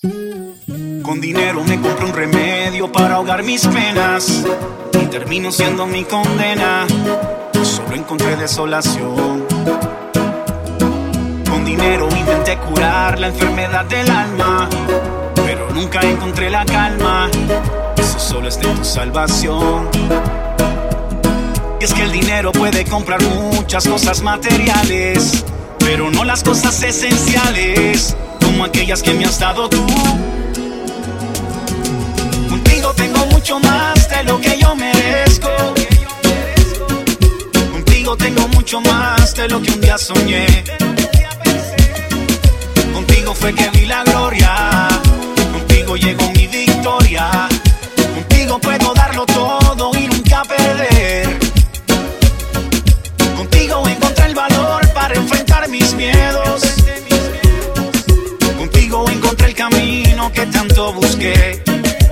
Con dinero me compro un remedio para ahogar mis penas y termino siendo mi condena. Solo encontré desolación. Con dinero intenté curar la enfermedad del alma, pero nunca encontré la calma. Eso solo está en tu salvación. Y es que el dinero puede comprar muchas cosas materiales, pero no las cosas esenciales, como aquellas que me has dado tú. Contigo tengo mucho más de lo que yo merezco. Contigo tengo mucho más de lo que un día soñé. Contigo fue que vi la gloria. Contigo llegó mi victoria. Contigo puedo darlo todo y nunca perder. Contigo encontré el valor para enfrentar mis miedos. Contigo encontré el camino que tanto busqué.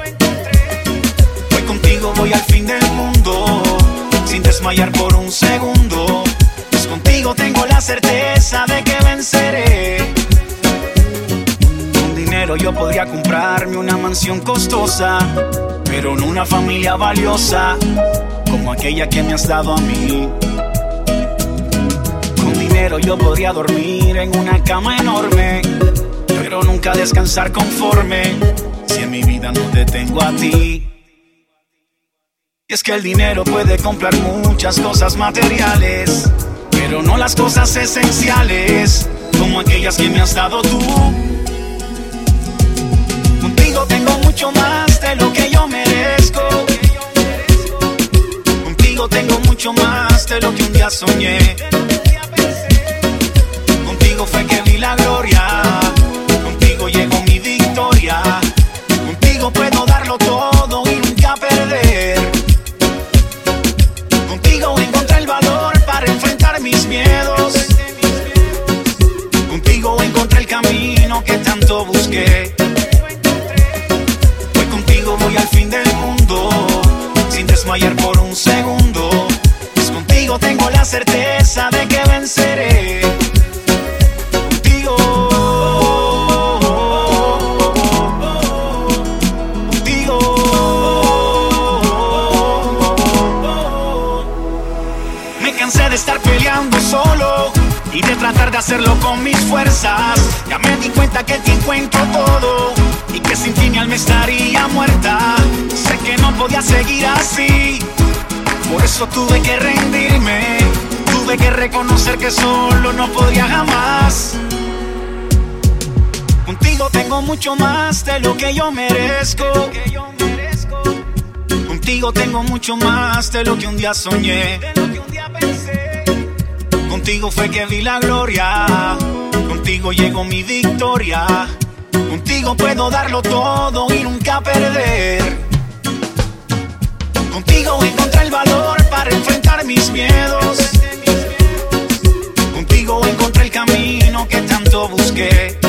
Hoy contigo voy al fin del mundo, sin desmayar por un segundo. Pues contigo tengo la certeza de que venceré. Con dinero yo podría comprarme una mansión costosa, pero no una familia valiosa como aquella que me has dado a mí. Con dinero yo podría dormir en una cama enorme, pero nunca descansar conforme si en mi vida no te tengo a ti. Y es que el dinero puede comprar muchas cosas materiales, pero no las cosas esenciales, como aquellas que me has dado tú. Contigo tengo mucho más de lo que yo merezco. Contigo tengo mucho más de lo que un día soñé. Contigo fue que vi la gloria. Contigo llegó mi victoria. Contigo puedo darlo todo y nunca perder. Contigo encontré el valor para enfrentar mis miedos. Contigo encontré el camino que tanto busqué. Hoy contigo voy al fin del mundo, sin desmayar por un segundo. Pues contigo tengo la certeza de que venceré. Contigo, contigo. Me cansé de estar peleando solo y de tratar de hacerlo con mis fuerzas. Ya me di cuenta que te encuentro todo y que sin ti mi alma estaría muerta. Sé que no podía seguir así, por eso tuve que rendirme. Tuve que reconocer que solo no podía jamás. Contigo tengo mucho más de lo que yo merezco. Contigo tengo mucho más de lo que un día soñé. Contigo fue que vi la gloria. Contigo llegó mi victoria. Contigo puedo darlo todo y nunca perder. Contigo encontré el valor para enfrentar mis miedos. Contigo encontré el camino que tanto busqué.